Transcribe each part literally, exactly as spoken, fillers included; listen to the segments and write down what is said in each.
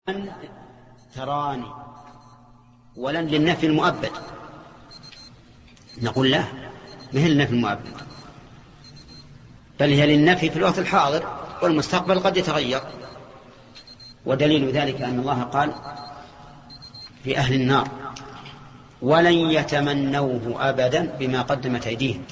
لن تراني، ولن للنفي المؤبد. نقول لا، ما هي للنفي المؤبد، بل هي للنفي في الوقت الحاضر، والمستقبل قد يتغير. ودليل ذلك أن الله قال في أهل النار: ولن يتمنوه أبدا بما قدمت أيديهم.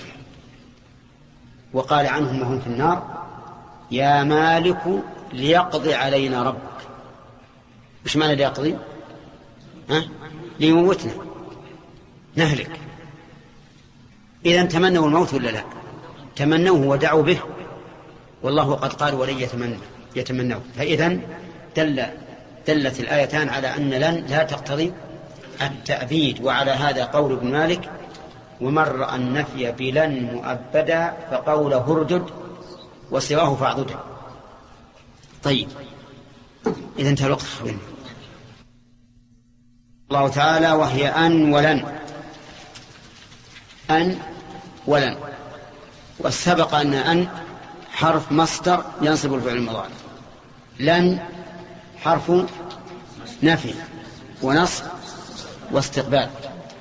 وقال عنهم وهم في النار: يا مالك ليقضي علينا ربك. مش معنى ليقضي؟ ها؟ ليموتنا، نهلك. إذن تمنوا الموت ولا لا؟ تمنوه ودعوا به، والله قد قال ولن يتمنى يتمنوه. فإذن دل دلت الآيتان على أن لن لا تقتضي التأبيد. وعلى هذا قول ابن مالك: ومن رأى النفي بلن مؤبدا فقوله اردد وسواه فاعضده. طيب، إذا انتهى الوقت. الله تعالى: وهي أن ولن. أن ولن، والسبق أن أن حرف مصدر ينصب الفعل المضارع، لن حرف نفي ونصب واستقبال.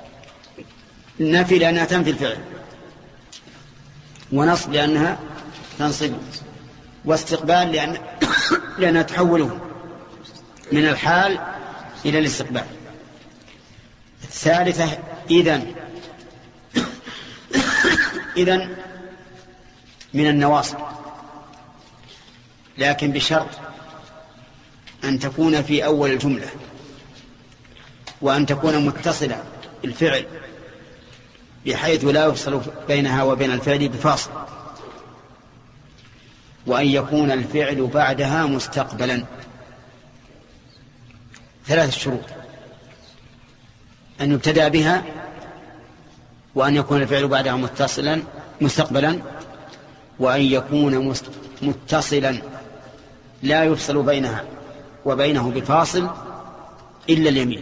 نفي لأنها تنفي الفعل، ونصب لأنها تنصب، واستقبال لأن لأنها تحوله من الحال إلى الاستقبال. الثالثة إذن. إذن من النواصب، لكن بشرط أن تكون في أول الجملة، وأن تكون متصلة بالفعل بحيث لا يفصل بينها وبين الفعل بفاصل، وأن يكون الفعل بعدها مستقبلا. ثلاث شروط: أن يبتدأ بها، وأن يكون الفعل بعدها متصلا مستقبلا، وأن يكون متصلا لا يفصل بينها وبينه بفاصل إلا اليمين.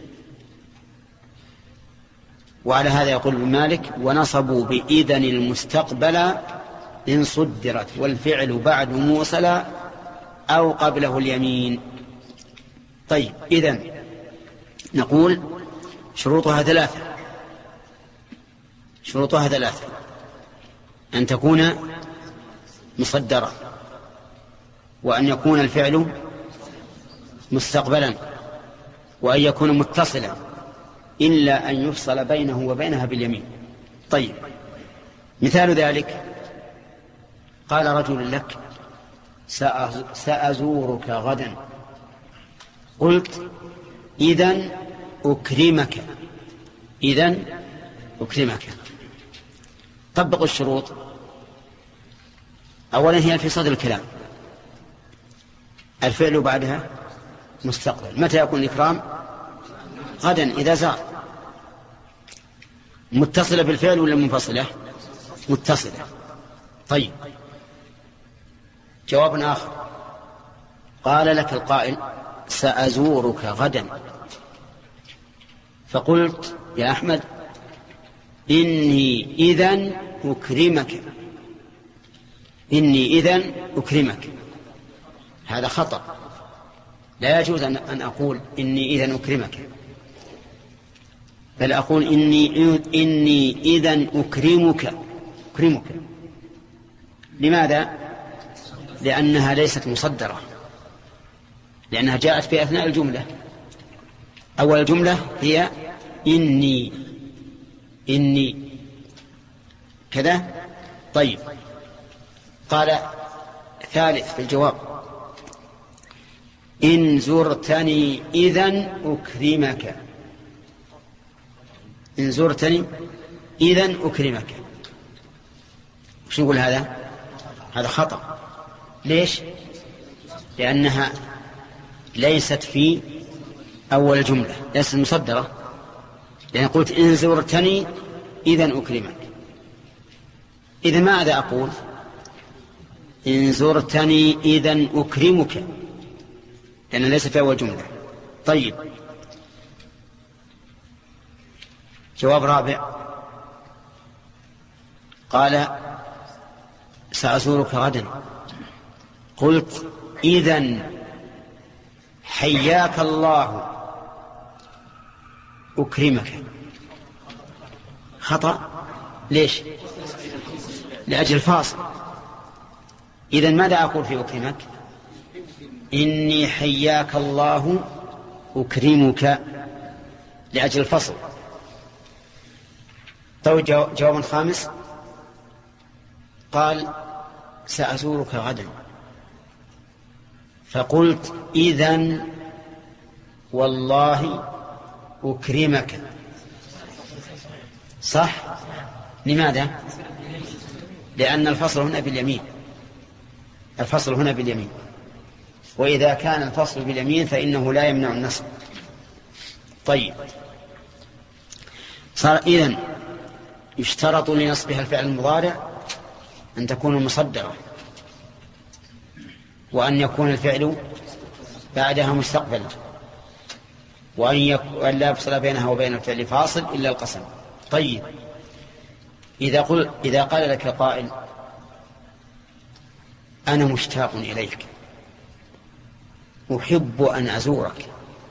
وعلى هذا يقول ابن مالك: ونصبوا بإذن المستقبل إن صدرت والفعل بعد موصلا أو قبله اليمين. طيب، إذن نقول شروطها ثلاثة. شروطها ثلاثة: أن تكون مصدرة، وأن يكون الفعل مستقبلا، وأن يكون متصلا إلا أن يفصل بينه وبينها باليمين. طيب، مثال ذلك: قال رجل لك: سأزورك غدا. قلت: إذن أكرمك. إذن أكرمك. طبق الشروط. أولا هي في صدر الكلام، الفعل بعدها مستقبل. متى يكون الإكرام؟ غدا إذا زار. متصلة بالفعل ولا منفصلة؟ متصلة. طيب، جواب آخر: قال لك القائل: سأزورك غدا. فقلت: يا أحمد، إني إذن أكرمك. إني إذن أكرمك. هذا خطأ، لا يجوز أن أقول إني إذن أكرمك، بل أقول إني, إني إذن أكرمك. أكرمك. لماذا؟ لأنها ليست مصدرة، لأنها جاءت في أثناء الجملة. أول الجملة هي إني إني كذا. طيب، قال ثالث في الجواب: إن زرتني إذن أكرمك. إن زرتني إذن أكرمك. وش نقول هذا؟ هذا خطأ. ليش؟ لأنها ليست في أول الجملة، ليست مصدرة. لأن قلت: إن زرتني إذن أكرمك. إذن ماذا أقول؟ إن زرتني إذن أكرمك، لأن ليس في أول جملة. طيب، جواب رابع: قال: سأزورك غدا. قلت: إذن حياك الله أكرمك خطأ. ليش؟ لأجل الفاصل. إذن ماذا أقول في أكرمك؟ إني حياك الله أكرمك لأجل الفصل. طيب جواب خامس قال سأزورك غدا، فقلت إذن والله أكرمك. صح؟ لماذا؟ لأن الفصل هنا باليمين، الفصل هنا باليمين، وإذا كان الفصل باليمين فإنه لا يمنع النصب. طيب صار إذن يشترط لنصبها الفعل المضارع أن تكون مصدرة، وأن يكون الفعل بعدها مستقبلا، وأن يكون لا يفصل بينها وبين الفعل فاصل إلا القسم. طيب إذا, قل إذا قال لك قائل أنا مشتاق إليك أحب أن أزورك،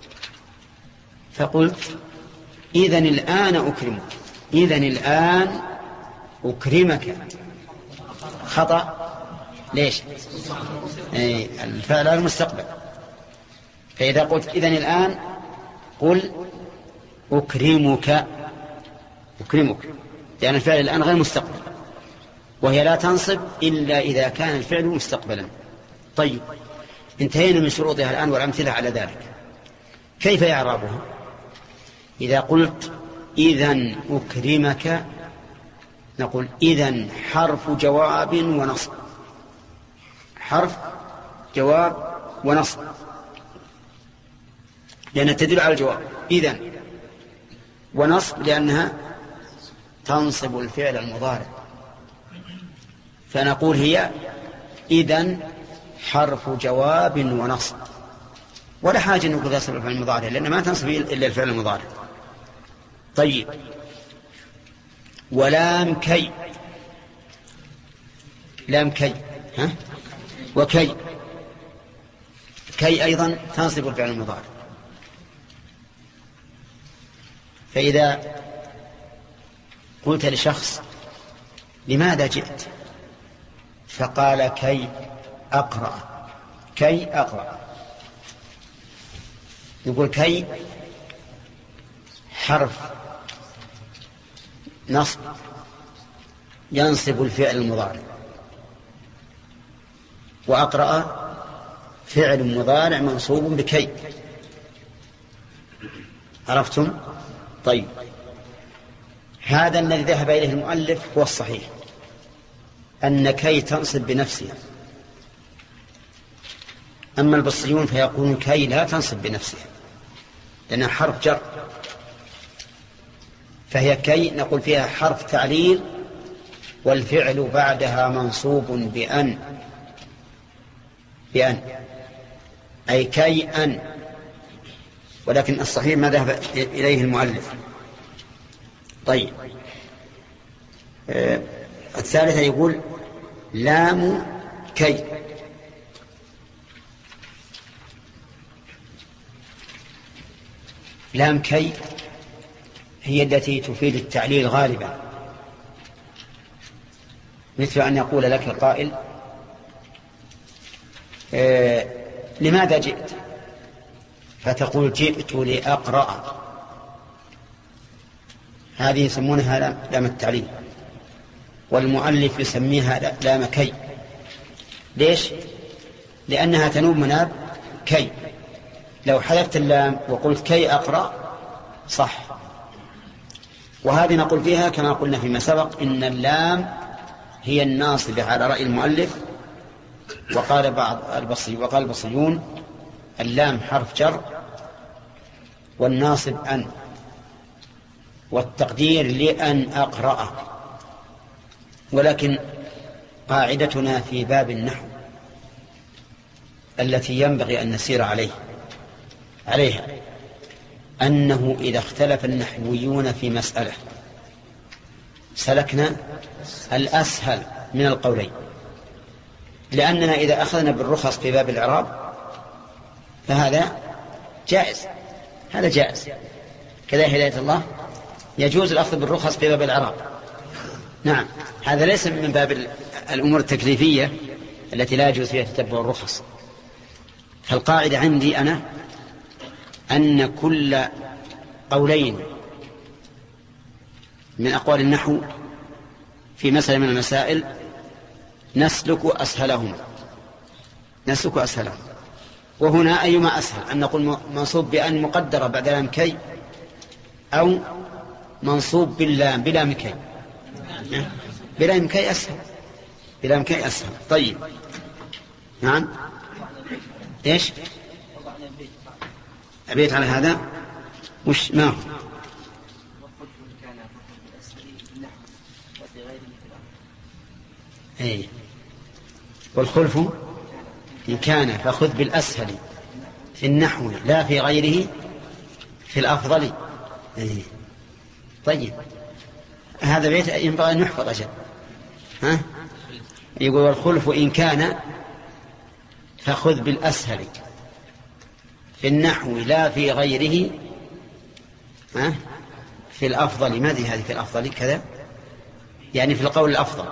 فقلت إذن الآن أكرمك، إذن الآن أكرمك، خطأ. ليش؟ أي الفعل المستقبل. فإذا قلت إذن الآن قل أكرمك، أكرمك، لأن الفعل الآن غير مستقبل، وهي لا تنصب إلا إذا كان الفعل مستقبلا. طيب انتهينا من شروطها الآن والأمثلة على ذلك. كيف إعرابها؟ إذا قلت إذن أكرمك نقول إذن حرف جواب ونصب، حرف جواب ونصب، لأنها تدل على الجواب، إذن، ونصب لأنها تنصب الفعل المضارع. فنقول هي إذن حرف جواب ونصب، ولا حاجة نقول تنصب الفعل المضارع لأن ما تنصب إلا الفعل المضارع. طيب ولام كي، لام كي ها؟ وكي، كي أيضا تنصب الفعل المضارع. فإذا قلت لشخص لماذا جئت؟ فقال كي أقرأ، كي أقرأ، يقول كي حرف نصب ينصب الفعل المضارع، وأقرأ فعل مضارع منصوب بكي. عرفتم؟ طيب هذا الذي ذهب إليه المؤلف هو الصحيح، أن كي تنصب بنفسها. أما البصريون فيقولون كي لا تنصب بنفسها لأنها حرف جر، فهي كي نقول فيها حرف تعليل والفعل بعدها منصوب بأن، بأن أي كي أن، ولكن الصحيح ما ذهب إليه المؤلف. طيب آه الثالثة يقول لام كي، لام كي هي التي تفيد التعليل غالبا، مثل أن يقول لك قائل آه لماذا جئت؟ فتقول جئت لأقرأ، هذه يسمونها لام التعليل، والمؤلف يسميها لام كي. ليش؟ لأنها تنوب مناب كي. لو حذفت اللام وقلت كي أقرأ صح. وهذه نقول فيها كما قلنا فيما سبق إن اللام هي الناصبة على رأي المؤلف، وقال بعض البصري وقال البصريون اللام حرف جر والناصب أن، والتقدير لأن أقرأ. ولكن قاعدتنا في باب النحو التي ينبغي أن نسير عليه عليها أنه إذا اختلف النحويون في مسألة سلكنا الأسهل من القولين، لأننا إذا أخذنا بالرخص في باب الإعراب فهذا جائز، هذا جائز. كذا هداية الله يجوز الأخذ بالرخص في باب الإعراب. نعم، هذا ليس من باب الأمور التكليفية التي لا يجوز فيها تتبع الرخص. فالقاعدة عندي أنا أن كل قولين من أقوال النحو في مسألة من المسائل نسلك أسهلهما، نسلك أسهلهما. وهنا أيما أسهل، أن نقول منصوب بأن مقدرة بعد لام كي، أو منصوب باللام بلام كي. بلام كي أسهل، بلام كي أسهل. طيب نعم، إيش أبيت على هذا؟ وش ما هو؟ أي والخلف إن كان فخذ بالأسهل في النحو لا في غيره في الأفضل. أي. طيب هذا بيت ينبغي أن يحفظ أجل. ها؟ يقول والخلف إن كان فخذ بالأسهل في النحو لا في غيره ها؟ في الأفضل. ماذا هذه في الأفضل كذا؟ يعني في القول الأفضل.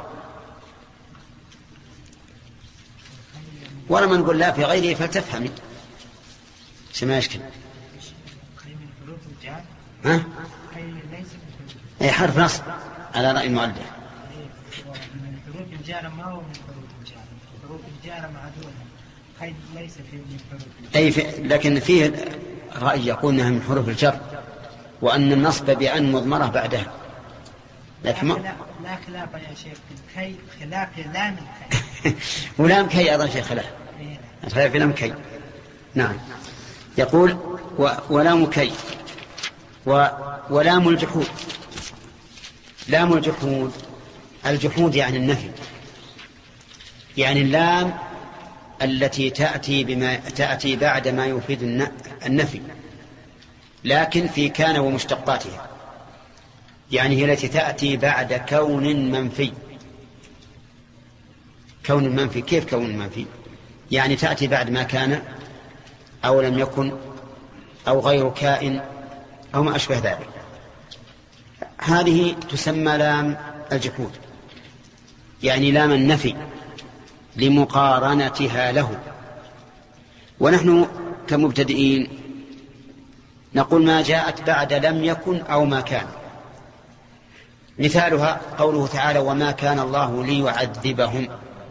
ولما نقول لا في غيره فلتفهمي ما يشكل. ها؟ أي حرف نصب على رأي المؤلف. من حروف الجار ما هو من حروف الجار، حروف الجار معدودة، قيد ليس في من حروف الجار. أي في لكن فيه رأي يقول أنها من حروف الجر، وأن النصب بأن مضمرة بعدها. لكن لا, لا, لا خلاف يا شيخ كي، خلاف لام الكي. ولام كي أيضا شيخ خلاف، خلاف في لام كي. نعم. يقول و... ولام كي و... ولام الجحود. لام الجحود، الجحود يعني النفي، يعني اللام التي تأتي بما تأتي بعد ما يفيد النفي، لكن في كان ومشتقاتها، يعني هي التي تأتي بعد كون منفي. كون منفي كيف كون منفي؟ يعني تأتي بعد ما كان أو لم يكن أو غير كائن أو ما أشبه ذلك. هذه تسمى لام الجحود، يعني لام النفي لمقارنتها له. ونحن كمبتدئين نقول ما جاءت بعد لم يكن أو ما كان. مثالها قوله تعالى وما كان الله ليعذبهم.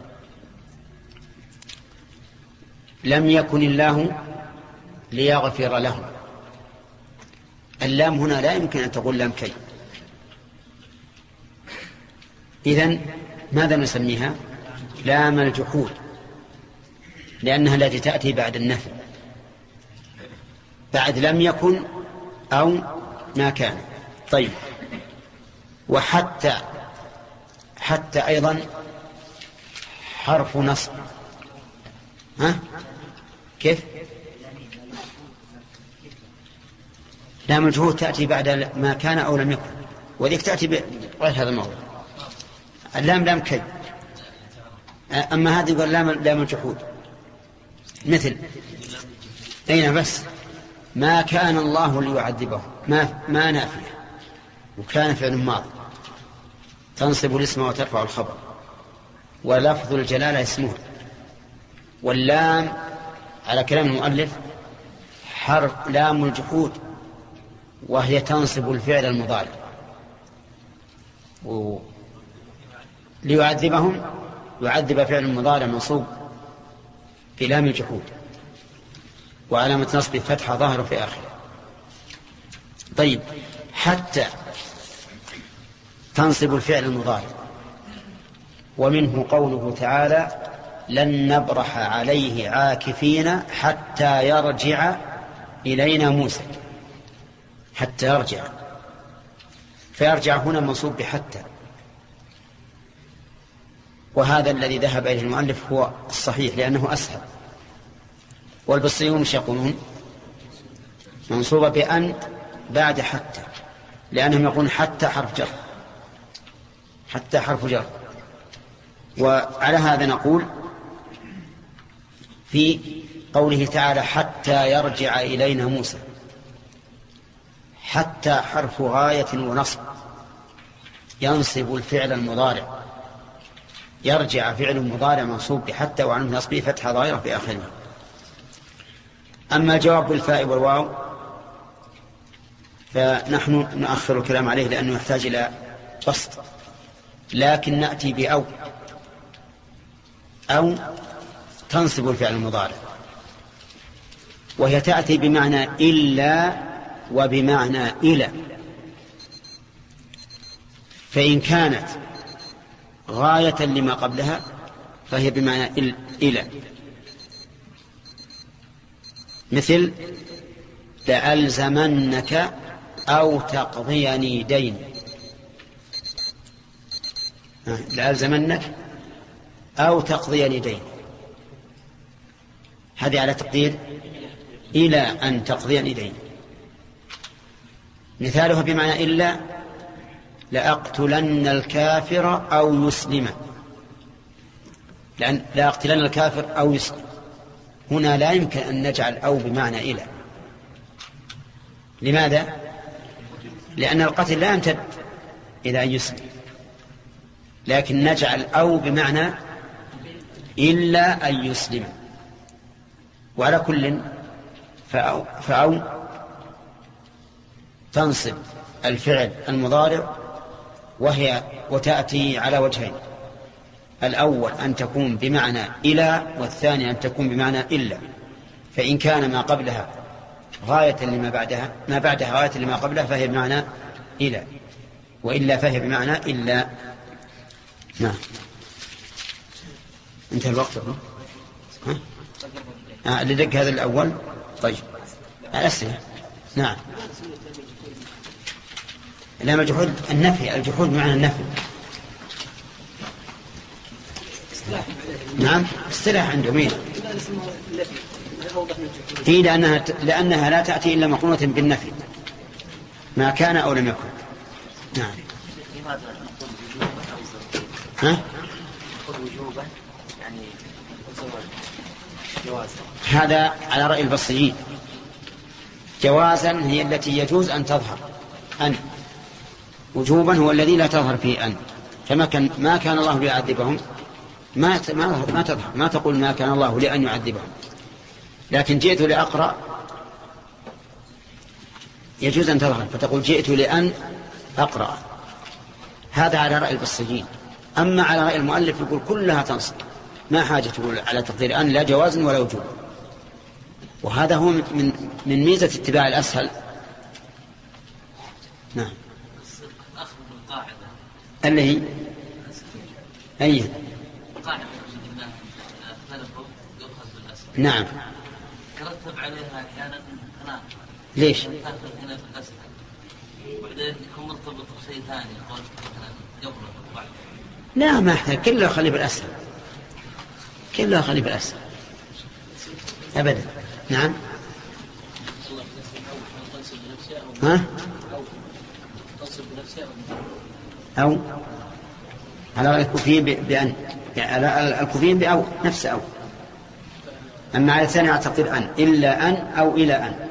لم يكن الله ليغفر لهم. اللام هنا لا يمكن أن تقول لام كي. إذن ماذا نسميها؟ لام الجحود، لأنها التي تأتي بعد النفي، بعد لم يكن أو ما كان. طيب وحتى، حتى أيضا حرف نصب. ها كيف؟ لام الجحود تأتي بعد ما كان أو لم يكن، وذيك تأتي بغير هذا الموضوع. اللام لام كي، أما هذه يقول لام لام الجحود مثل أين بس ما كان الله ليعذبه. ما ما نافية، وكان فعل ماضي تنصب الاسم وترفع الخبر، ولفظ الجلالة اسمه. واللام على كلام المؤلف حرف لام الجحود، وهي تنصب الفعل المضارع. و... ليعذبهم، يعذب فعل المضارع منصوب في لام الجحود، وعلامة نصب فتحة ظاهرة في آخره. طيب حتى تنصب الفعل المضارع، ومنه قوله تعالى لن نبرح عليه عاكفين حتى يرجع إلينا موسى. حتى يرجع، فيرجع هنا منصوب بحتى، وهذا الذي ذهب إليه المؤلف هو الصحيح لأنه أسهل. والبصريون مش يقولون منصوبة بأن بعد حتى، لأنهم يقولون حتى حرف جر، حتى حرف جر. وعلى هذا نقول في قوله تعالى حتى يرجع إلينا موسى. حتى حرف غاية ونصب ينصب الفعل المضارع. يرجع فعل مضارع منصوب بحتى وعن نصبه فتحة ظاهرة في آخره. أما الجواب بالفاء والواو فنحن نؤخر الكلام عليه لأنه يحتاج إلى بسط، لكن نأتي بأو أو تنصب الفعل المضارع، وهي تأتي بمعنى إلا وبمعنى إلى. فإن كانت غاية لما قبلها فهي بمعنى إلى، مثل لألزمنك أو تقضيني دين. لألزمنك أو تقضيني دين، هذه على تقدير إلى أن تقضيني دين. مثالها بمعنى إلا لأقتلن الكافر أو يسلم. لأن لأقتلن الكافر أو يسلم هنا لا يمكن أن نجعل أو بمعنى إلى. لماذا؟ لأن القتل لا يمتد إلى أن يسلم، لكن نجعل أو بمعنى إلا أن يسلم. وعلى كل فأو, فأو تنصب الفعل المضارع، وهي وتأتي على وجهين: الأول أن تكون بمعنى إلى، والثاني أن تكون بمعنى إلا. فإن كان ما قبلها غاية لما بعدها ما بعدها غاية لما قبلها فهي بمعنى إلى، وإلا فهي بمعنى إلا. نعم. انتهى الوقت. ها؟ آه اللي دق هذا الأول. طيب الأسئلة. نعم. لما الجحود النفي، الجحود بمعنى النفي. نعم اصطلاح عندهم مين؟ هي لأنها, لأنها لا تأتي إلا مقرونة بالنفي ما كان أو لم يكن. نعم. ها؟ هذا على رأي البصريين. جوازا هي التي يجوز أن تظهر أن، وجوبا هو الذي لا تظهر فيه أن. فما كان ما كان الله ليعذبهم ما ما ما تظهر، ما تقول ما كان الله لأن يعذبهم. لكن جئت لأقرأ يجوز أن تظهر، فتقول جئت لأن أقرأ. هذا على رأي البصريين. أما على رأي المؤلف يقول كلها تنصب، ما حاجة تقول على تقدير أن لا جواز ولا وجوب. وهذا هو من من ميزة اتباع الأسهل. نعم. اللي هي أي نعم يرتب عليها أحيانا تناقض. ليش؟ هنا في الأسهل وبعدين يكون مرتبط بشيء ثاني يقول قبل بعد. لا ما احتاج، كله خلي بالأسهل، كله خلي بالأسهل أبدا. نعم. ها؟ أو على رأي الكوفيين بأن، يعني على الكوفيين بأو نفس أو. أما على الثاني أعتقد أن إلا أن أو إلى أن.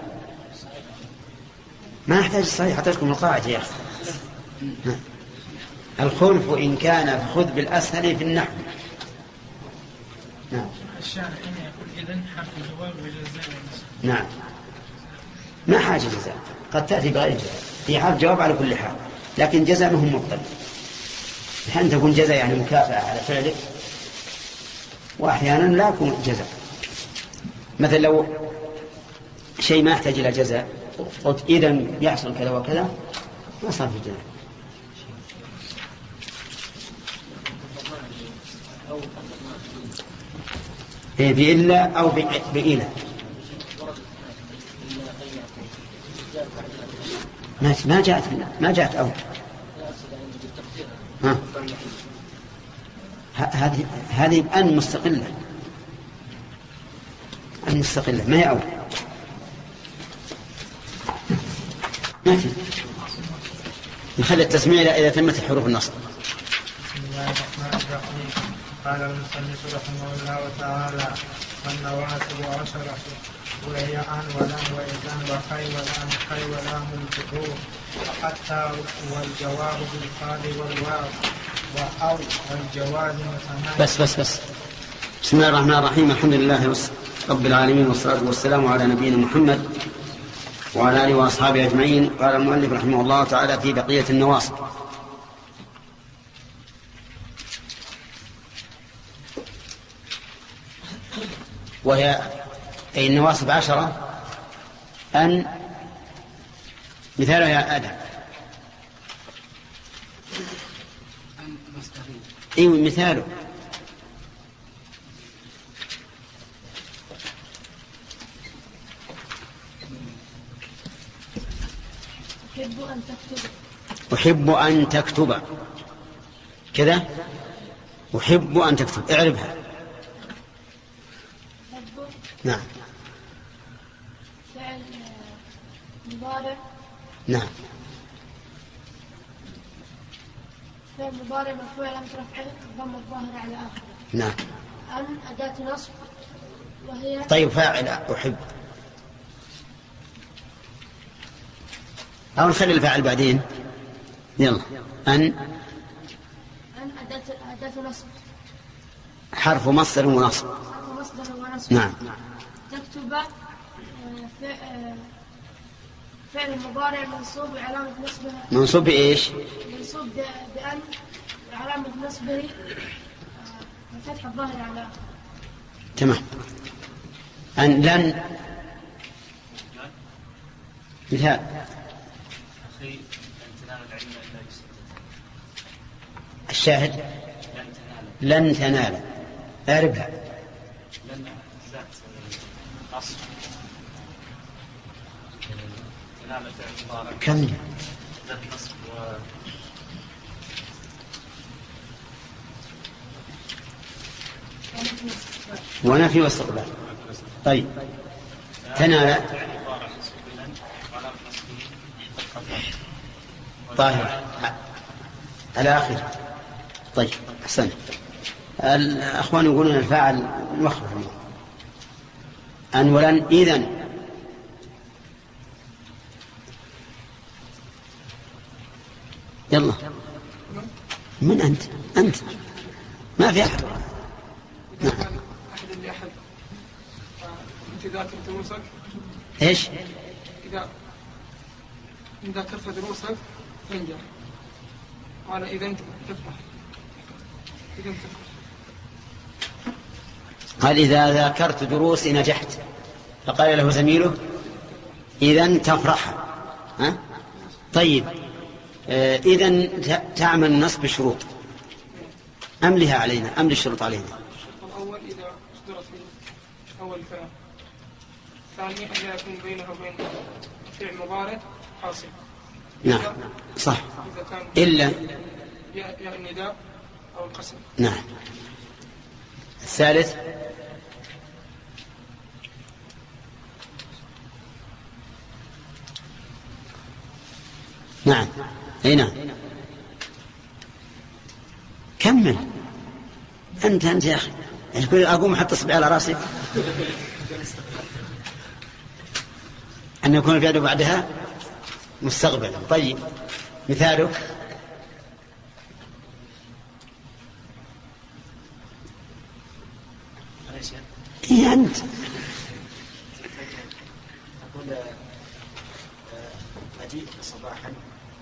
ما أحتاج الصحيح أعطيكم القاعدة يا أخي. الخلف إن كان فخذ بالأسهل في النحو. نعم. الشارع هنا يقول إذن حرف جواب وجزاء. نعم. ما حاجة جزاء، قد تأتي بغير جزاء، هي حرف جواب على كل حال، لكن جزاء مهم مبطل. أحيانا تكون جزاء يعني مكافأة على فعلك، وأحيانا لا يكون جزاء. مثلا لو شيء ما يحتاج إلى جزاء قلت إذن يحصل كذا وكذا ما صار في جزاء. إيه بإلا أو بإلا ما ما جاءت ما جاءت أو ها هذه هذه أن مستقلة، أن مستقلة ما هي أو. ما في نخلي التسمية إذا تمت حروف النصب. بسم الله الرحمن الرحيم. قال المصنف رحمه الله تعالى والنواسب عشرة وهي أن ولن وإذن وخي ولام خي ولام الجحور وحتى والجواب بالقال والواو وأو والجواز مثنى. بس بس بس بسم الله الرحمن الرحيم. الحمد لله رب العالمين والصلاة والسلام على نبينا محمد وعلى آله وأصحابه أجمعين. قال المؤلف رحمه الله تعالى في بقية النواصب: وهي أي النواصب عشرة. أن مثالها يا آدم. أيوة مثاله. أحب أن تكتب. أحب أن تكتب كذا. أحب أن تكتب اعربها. أحب نعم. فعل مضارع. نعم. فعل مضارع مرفوع علامة رفعه الضمة الظاهرة على آخره. نعم. أن أداة نصب وهي. طيب فاعل أحب أو نخلي الفاعل بعدين. يلا. أن أن أداة أداة نصب. حرف مصدر ونصب. حرف مصدر ونصب. نعم. تكتب فعل مضارع منصوب وعلامة نصبه. منصوب بإيش؟ منصوب بأن وعلامة نصبه الفتحة الظاهرة على. تمام. أن لن مثال الشاهد لن تنال أعربها. كم ونفي واستقبال. طيب تنال طاهر على آخر. طيب أحسن. الأخوان يقولون الفاعل مخفف أن ولن إذن. يلا من أنت؟ أنت ما في أحد. نعم. أحد اللي أحد أنت ذاكرت دروسك. إيش؟ إذا إن ذاكرت دروسك تنجح. قال إذا أنت تفرح. إذا أنت تفرح. قال إذا ذاكرت دروسي نجحت. فقال له زميله إذا تفرح. ها؟ طيب آه إذا تعمل النصب بشروط أم لها علينا أم للشروط علينا؟ الأول إذا اشترط في أول فعل. ثاني أن لا يكون بينه وبين فعل مضارع حاصل. نعم صح. إذا كان إلا يا النداء أو القسم. نعم. الثالث نعم. أي نعم. كمل أنت أنت يا أخي. يقول أقوم أحط إصبعي على رأسي. أن يكون الفعل بعدها مستقبلا. طيب مثاله إيه أنت أقول أجيء صباحا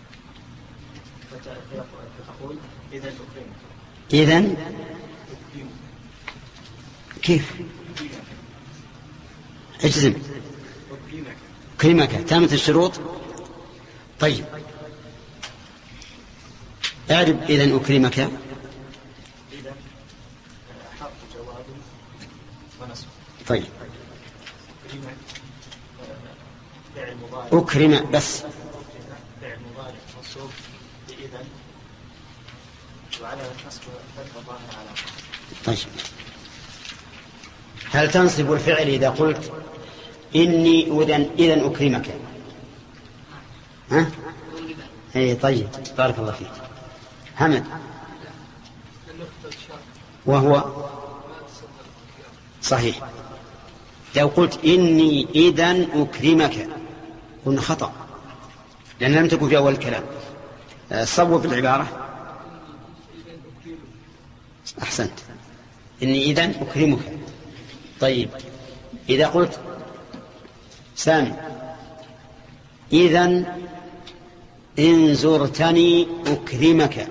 فتقول إذا أكرمك. إذن كيف اجزم أكرمك تامة الشروط. طيب أعرب إذن أكرمك. إذا حرف جواب ونصب. طيب أكرمك فعل مضارع. أكرم بس. فعل مضارع منصوب بإذن وعلى نصب فتح الظاهر على. طيب هل تنصب الفعل إذا قلت إني أذن إذن أكرمك؟ ها؟ أي طيب بارك الله فيك. حمد وهو صحيح. لو قلت إني إذن أكرمك قلنا خطأ لأن لم تكن في أول الكلام. صوب العبارة. أحسنت. إني إذن أكرمك. طيب إذا قلت سامي إذن إن زرتني أكرمك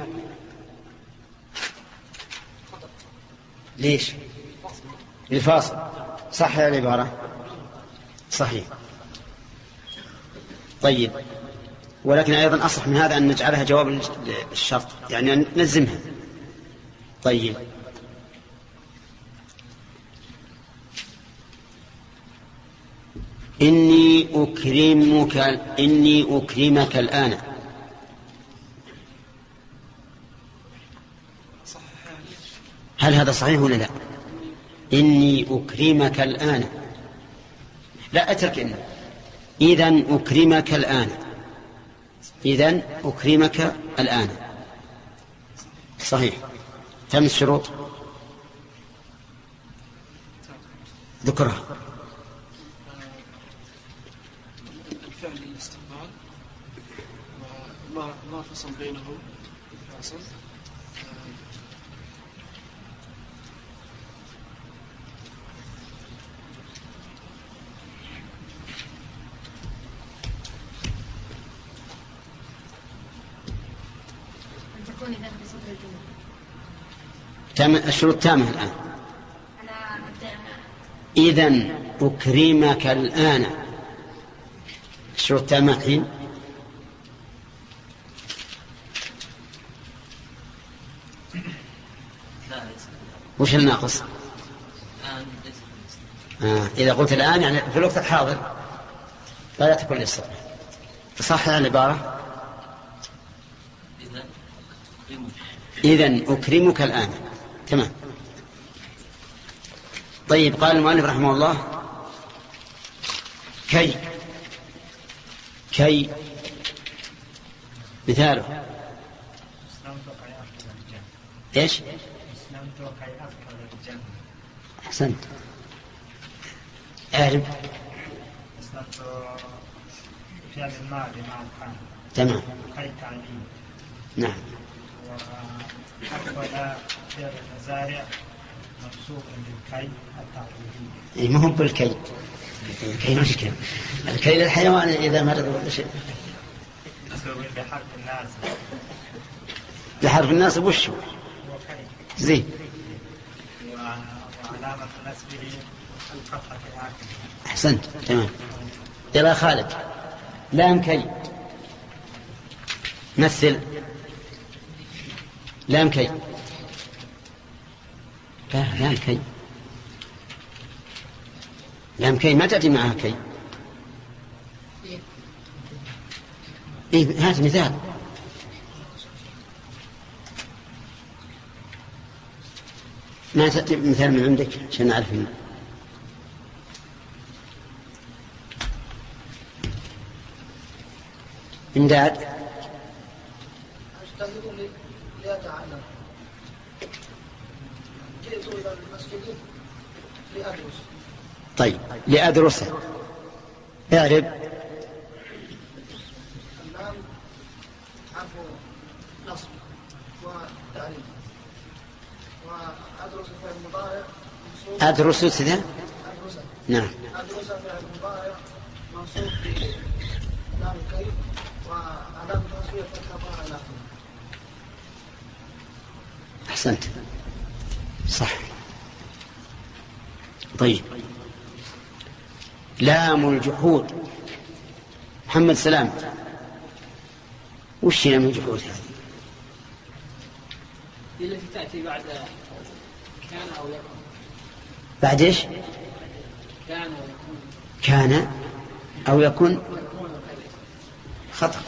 ليش؟ للفاصل. صح يا العبارة؟ صحيح. طيب ولكن أيضا أصح من هذا أن نجعلها جواب الشرط يعني أن نلزمها. طيب إني أكرمك إني أكرمك الآن. هل هذا صحيح ولا لا؟ إني أكرمك الآن. لا أترك إنه. إذن أكرمك الآن. إذن أكرمك الآن. صحيح. كم الشروط؟ ذكرها. الفعل الاستقبال وما ما فصل بينهم فاصل. تم الشروط تامة الآن. إذن أكرمك الآن. الشروط تامة حين. وش الناقص؟ آه. إذا قلت الآن يعني في الوقت الحاضر فلا تكون للصلاة. تصحح العبارة. إذن أكرمك الآن. تمام. طيب قال المؤلف رحمه الله كي كي مثاله ايش؟ أحسنت. أعرف. تمام. نعم. وأقبل فعل المزارع منصوب بالكي التعويضي. ما هو بالكي. الكي مشكلة. الكي للحيوان إذا مرض ولا شيء. منصوب بحرف الناس. بحرف الناس وش هو؟ زين. وعلامة نسبه الفتحة الآخرة. أحسنت. تمام. يلا خالد لام كي مثل لام كي. لا لام كي لام كي ما تأتي معها كي. إيه هات مثال. ما تأتي مثال من عندك عشان نعرف منه. إمداد. أجتهد لأتعلم. جئت إلى المسجد لأدرس. طيب لأدرس. اعرب. اللام حرف نصب وتعريف. وأدرس فعل مضارع منصوب. أدرس كذا. أدرس. نعم. أدرس فعل مضارع منصوب بلام كي وعلامة نصبه فتحة على آخره. أحسنت. صح. طيب لام الجحود. محمد سلام وش لام الجحود هذه؟ التي تأتي بعد كان أو يكون. بعد إيش؟ كان أو يكون. كان أو يكون. خطأ.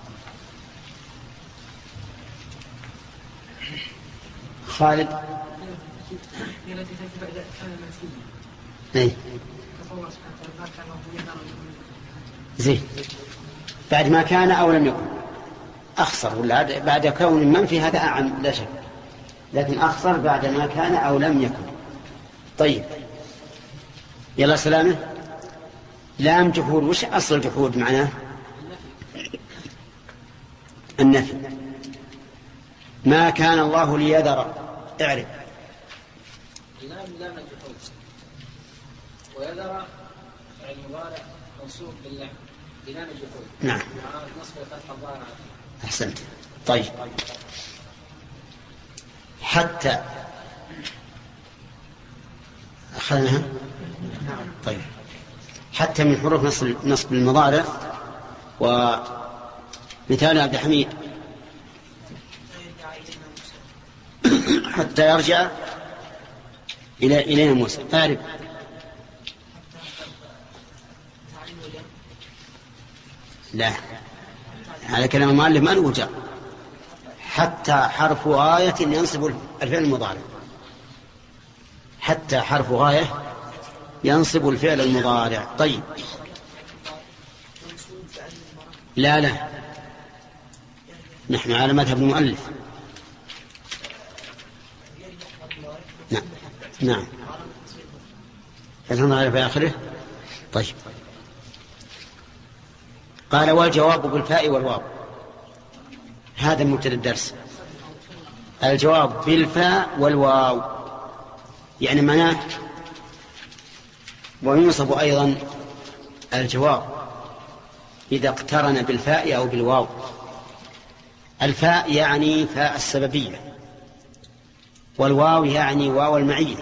خالد. التي تأتي بعد كان منسيا. اي زين. بعد ما كان أو لم يكن أخسر ولا بعد كون من في هذا أعم لا شك لكن أخسر بعد ما كان أو لم يكن. طيب يلا سلامة. لام جحود، وش أصل الجحود معناه؟ النفي. ما كان الله ليذر، اعرف. لام لام الجحود، ويذر فعل مضارع منصوب باللام بلام الجحود. نعم. نصب فتح الظاهر. أحسنت. طيب حتى أخذناها. طيب حتى من حروف نصب نصب المضارع. ومثال عبد الحميد حتى يرجع إلى إلينا موسى. أعرف. لا، هذا كلام المؤلف ما له جاء. حتى حرف غاية ينصب الفعل المضارع. حتى حرف غاية ينصب الفعل المضارع. طيب لا لا، نحن على مذهب المؤلف. نعم نعم، فالهم على في آخره. طيب قال والجواب بالفاء والواو. هذا مبتدأ الدرس. الجواب بالفاء والواو يعني معناه وينصب أيضا الجواب إذا اقترن بالفاء أو بالواو. الفاء يعني فاء السببية، والواو يعني واو المعية.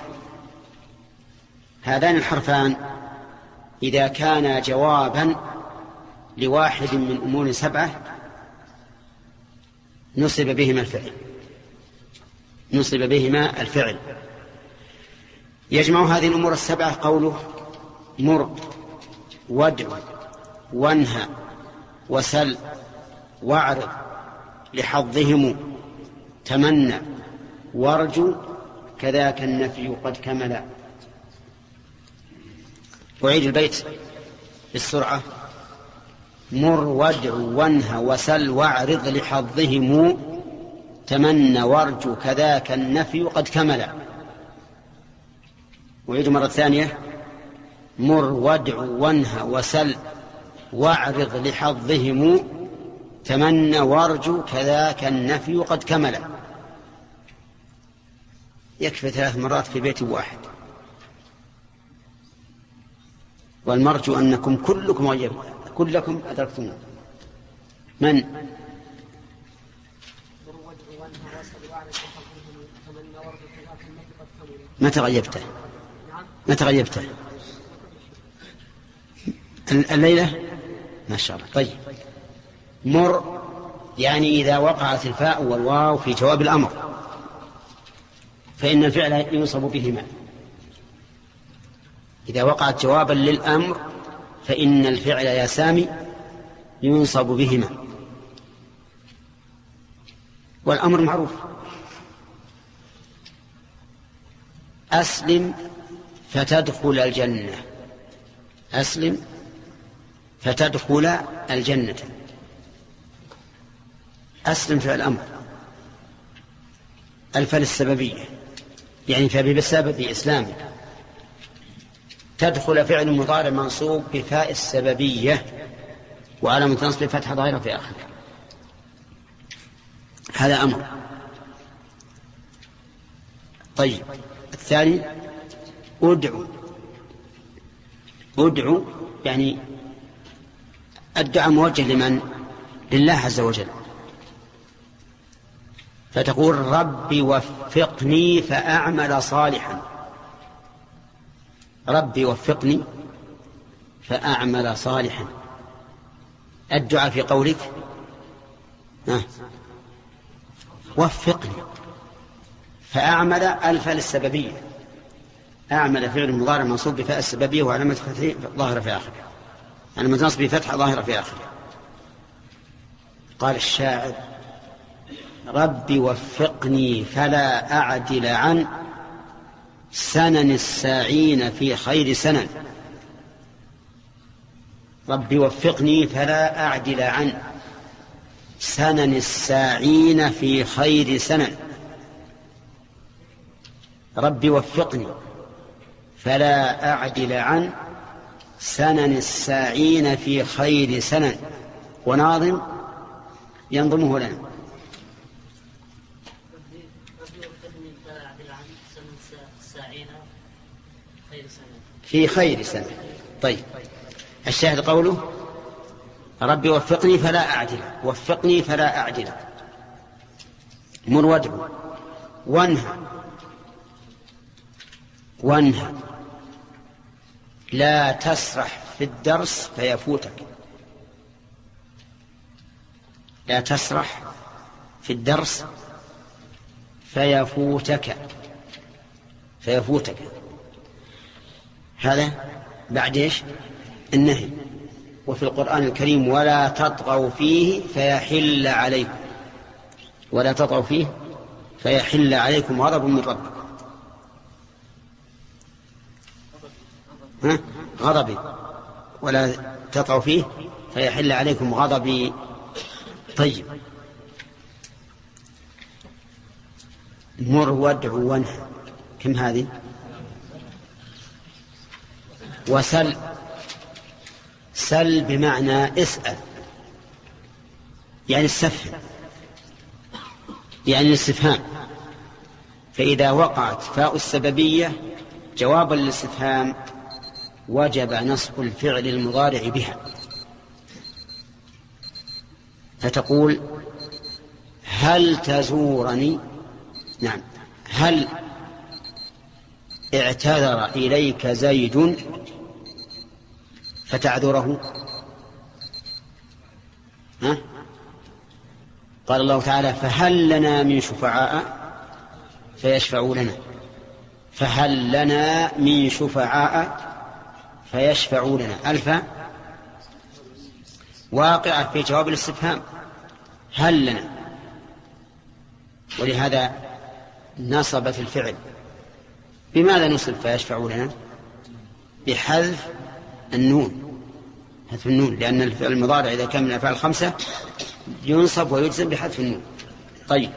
هذان الحرفان إذا كان جوابا لواحد من أمور سبعة نصب بهما الفعل. نصب بهما الفعل. يجمع هذه الأمور السبعة قوله مر وادع وانهى وسل واعرض لحظهم تمنى وارجو كذاك النفي قد كمل. أعيد البيت بالسرعة. مر وادع وانهى وسل واعرض لحظهم تمنى وارجو كذاك النفي قد كمل. أعيد مرة ثانية. مر وادع وانهى وسل واعرض لحظهم تمنى وارجو كذاك النفي قد كمل. يكفي ثلاث مرات في بيت واحد. والمرجو أنكم كلكم غيب كلكم أدركتم. من متى غيبته؟ متى غيبته؟ الليلة ما شاء الله. طيب مر يعني إذا وقعت الفاء والواو في جواب الأمر فإن الفعل ينصب بهما. إذا وقعت جوابا للأمر فإن الفعل يا سامي ينصب بهما. والأمر معروف. أسلم فتدخل الجنة. أسلم فتدخل الجنة. أسلم فعل الأمر. الفعل السببية يعني فبسبب إسلامه. تدخل فعل مضارع منصوب بفاء السببية وعلامة نصبه فتحة ظاهرة في آخره. هذا أمر. طيب الثاني أدعو. أدعو يعني الدعاء موجه لمن؟ لله عز وجل. فتقول ربي وفقني فأعمل صالحا. ربي وفقني فأعمل صالحا. الدعاء في قولك ها وفقني فأعمل الفعل السببية. أعمل فعل مضارع منصوب بفاء السببية وعلامة فتحه ظاهرة في آخره. علامة نصبه فتحة ظاهرة في آخره. قال الشاعر ربي وفقني فلا أعدل عن سنن الساعين في خير سنن. ربي وفقني فلا أعدل عن سنن الساعين في خير سنن. ربي وفقني فلا أعدل عن سنن الساعين في خير سنن. وناظم ينظمه لنا. في خير سنة. طيب الشاهد قوله ربي وفقني فلا أعدل، وفقني فلا أعدل. مر وادعو وانهى وانهى لا تسرح في الدرس فيفوتك. لا تسرح في الدرس فيفوتك فيفوتك هذا بعد ايش؟ النهي. وفي القرآن الكريم ولا تطغوا فيه فيحل عليكم، ولا تطغوا فيه فيحل عليكم غضب من ربكم. ها؟ غضبي ولا تطغوا فيه فيحل عليكم غضبي. طيب مر وادعو وانهى كم هذه؟ وسل. سل بمعنى اسأل، يعني السفه، يعني الاستفهام. فإذا وقعت فاء السببية جوابا للاستفهام وجب نصب الفعل المضارع بها، فتقول هل تزورني؟ نعم. هل اعتذر إليك زيد فتعذره؟ ها؟ قال الله تعالى فهل لنا من شفعاء فيشفعوا لنا. فهل لنا من شفعاء فيشفعوا لنا. ألف واقعة في جواب الاستفهام هل لنا، ولهذا نصبت الفعل. بماذا نصب فيشفعوا لنا؟ بحذف النون، حذف النون، لأن الفعل المضارع إذا كان من الأفعال الخمسة ينصب ويجزم بحذف النون. طيب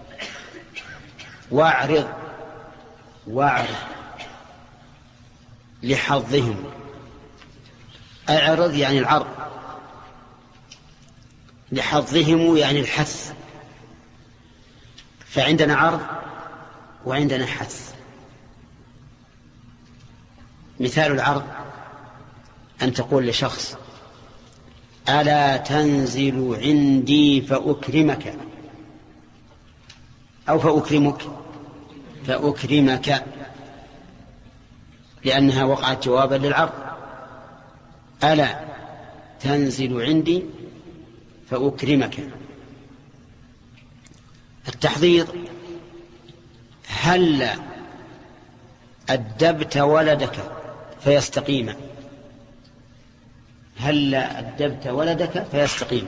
واعرض. واعرض لحظهم. اعرض يعني العرض، لحظهم يعني الحث. فعندنا عرض وعندنا حث. مثال العرض أن تقول لشخص ألا تنزل عندي فأكرمك، أو فأكرمك فأكرمك، لأنها وقعت جوابا للعرض. ألا تنزل عندي فأكرمك. التحضير هل أدبت ولدك فيستقيم. هل أدبت ولدك فيستقيم.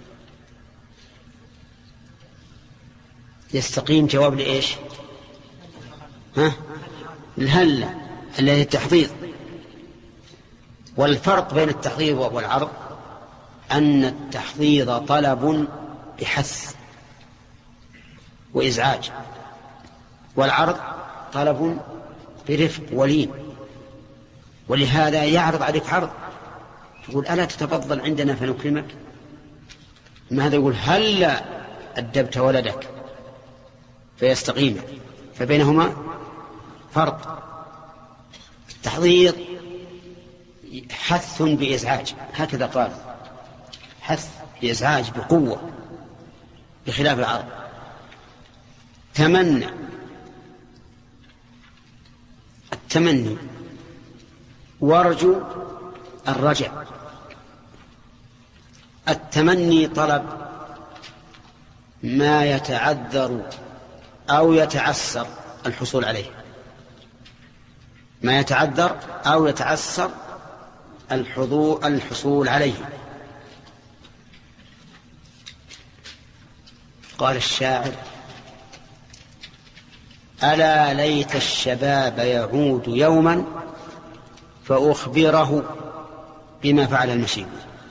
يستقيم جواب لإيش؟ ها؟ الهل الذي التحضير. والفرق بين التحضير والعرض أن التحضير طلب بحث وإزعاج، والعرض طلب برفق ولين. ولهذا يعرض عليك عرض تقول ألا تتفضل عندنا فنكرمك. ما هذا يقول هل أدبت ولدك فيستقيم. فبينهما فرق. التحضير حث بإزعاج، هكذا قال، حث بإزعاج بقوة، بخلاف العرض. تمنى. التمني وارجو الرجع. التمني طلب ما يتعذر أو يتعسر الحصول عليه، ما يتعذر أو يتعسر الحضور الحصول عليه. قال الشاعر ألا ليت الشباب يعود يوما فأخبره بما فعل المشيب.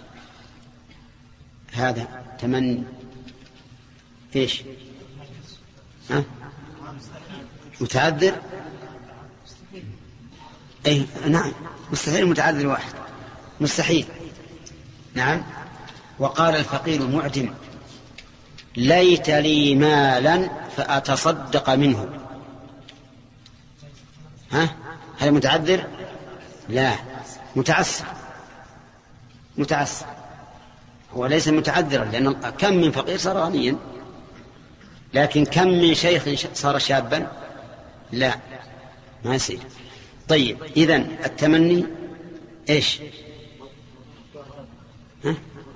هذا تمني ايش؟ ها؟ متعذر أي نعم مستحيل متعذر واحد مستحيل. نعم. وقال الفقير المعدم ليت لي مالا فأتصدق منه. ها هل متعذر؟ لا متعسر. متعسر هو ليس متعذرا لأن كم من فقير صار غنيا، لكن كم من شيخ صار شابا لا ما يصير. طيب إذن التمني إيش؟ ها؟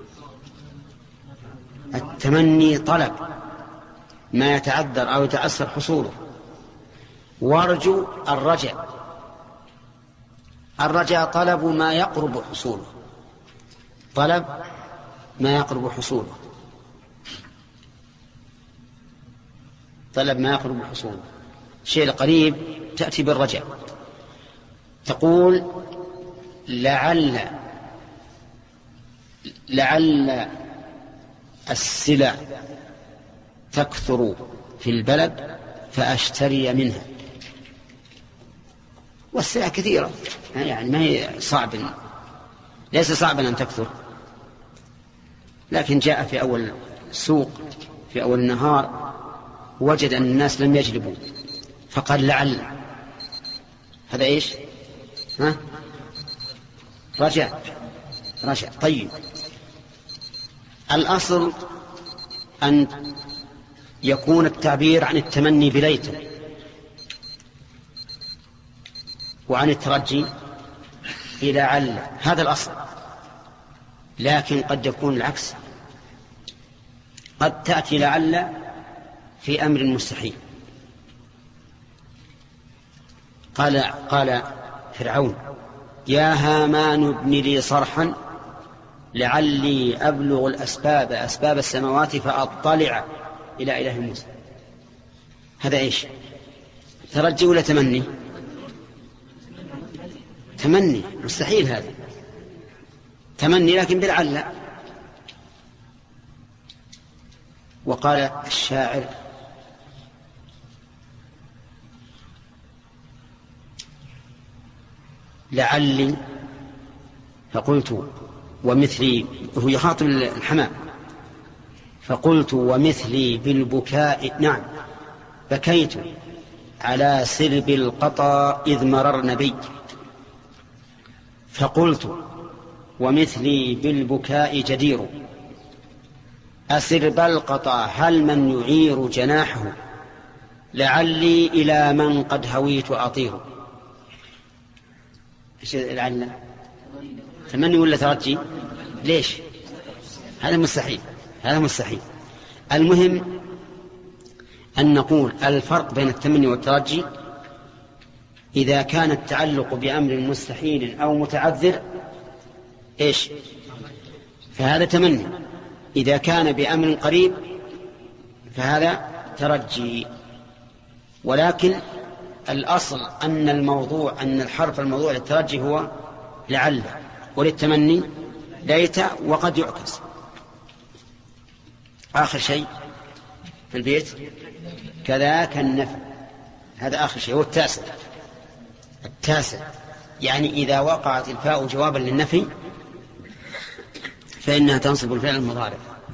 التمني طلب ما يتعذر أو يتعسر حصوله، وارجو الرجاء. الرجاء طلب ما يقرب حصوله، طلب ما يقرب حصوله، طلب ما يقرب حصوله. الشيء القريب تأتي بالرجاء، تقول لعل لعل السلع تكثر في البلد فأشتري منها. والسلع كثيرة يعني ما هي صعب، ليس صعبا أن تكثر، لكن جاء في أول السوق في أول النهار وجد أن الناس لم يجلبوا فقال لعل. هذا إيش؟ ها؟ رجاء رجاء. طيب الأصل أن يكون التعبير عن التمني بليت، وعن الترجي إلى عل، هذا الأصل. لكن قد يكون العكس، قد تأتي لعل في أمر مستحيل. قال قال فرعون يا هامان ابن لي صرحا لعلي أبلغ الأسباب أسباب السماوات فأطلع إلى إله موسى. هذا إيش؟ ترجي ولا تمني؟ تمني مستحيل، هذا تمني لكن بالعلة. وقال الشاعر لعلي فقلت ومثلي، هو يخاطب الحمام، فقلت ومثلي بالبكاء نعم بكيت على سرب القطا إذ مررن بي. فقلت ومثلي بالبكاء جدير أسرب القطا هل من يعير جناحه لعلي إلى من قد هويت أطير. إيش لعل؟ تمني ولا ترجي؟ ليش؟ هذا مستحيل، هذا مستحيل. المهم أن نقول الفرق بين التمني والترجي إذا كان التعلق بأمر مستحيل أو متعذر إيش؟ فهذا تمني. إذا كان بأمر قريب فهذا ترجي. ولكن الأصل أن الموضوع أن الحرف الموضوع للترجي هو لعل، وللتمني ليت، وقد يعكس. آخر شيء في البيت كذاك النفع، هذا آخر شيء هو التاسع. التاسع يعني إذا وقعت الفاء جوابا للنفي فإنها تنصب الفعل المضارع.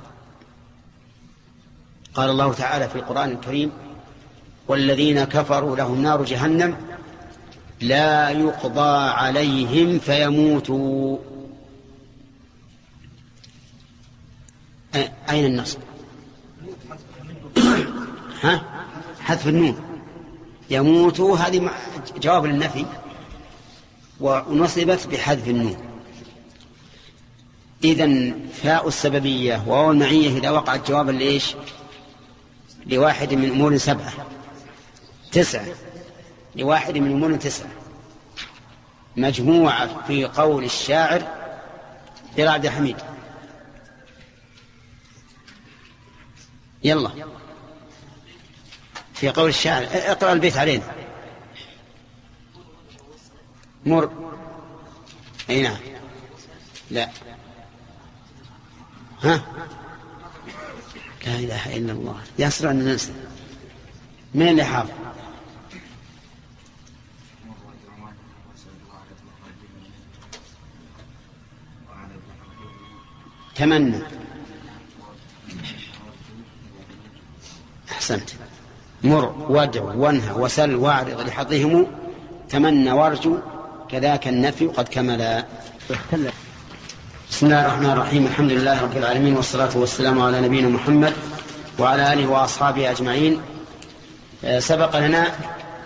قال الله تعالى في القرآن الكريم والذين كفروا لهم نار جهنم لا يقضى عليهم فيموتوا. أين النصب؟ ها؟ حذف النون. يموتوا هذه جواب للنفي ونصبت بحذف النون. إذن فاء السببية وواو المعية إذا وقعت جوابا لإيش؟ لواحد من أمور سبعة تسعة لواحد من أمور تسعة مجموعة في قول الشاعر يا عبد الحميد. يلا في قول الشاعر اقرأ البيت علينا. مر أي نعم لا ها لا إله إلا الله يسرع أن ننسى. من اللي حافظ؟ تمنى. أحسنت. مر وادع وانهى وسل واعرض لحظهم تمنى وارجو كذاك النفي قد كملا. بسم الله الرحمن الرحيم. الحمد لله رب العالمين والصلاة والسلام على نبينا محمد وعلى آله وأصحابه أجمعين. سبق لنا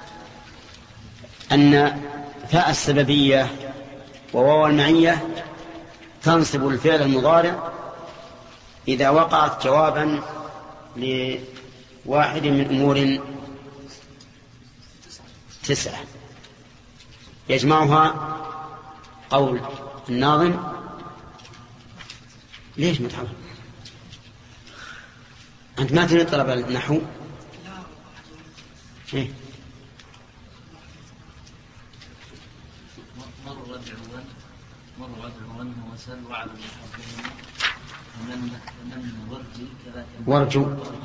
أن فاء السببية وواو المعية تنصب الفعل المضارع إذا وقعت جوابا لواحد من أمور تسعة يجمعها قول الناظم. ليش متحول؟ أنت ما تريد طلب النحو؟ إيه؟ مر وادعوا مر وادعوا وسل وعلى الحظين ومن ومن ورجي كذاك ورجو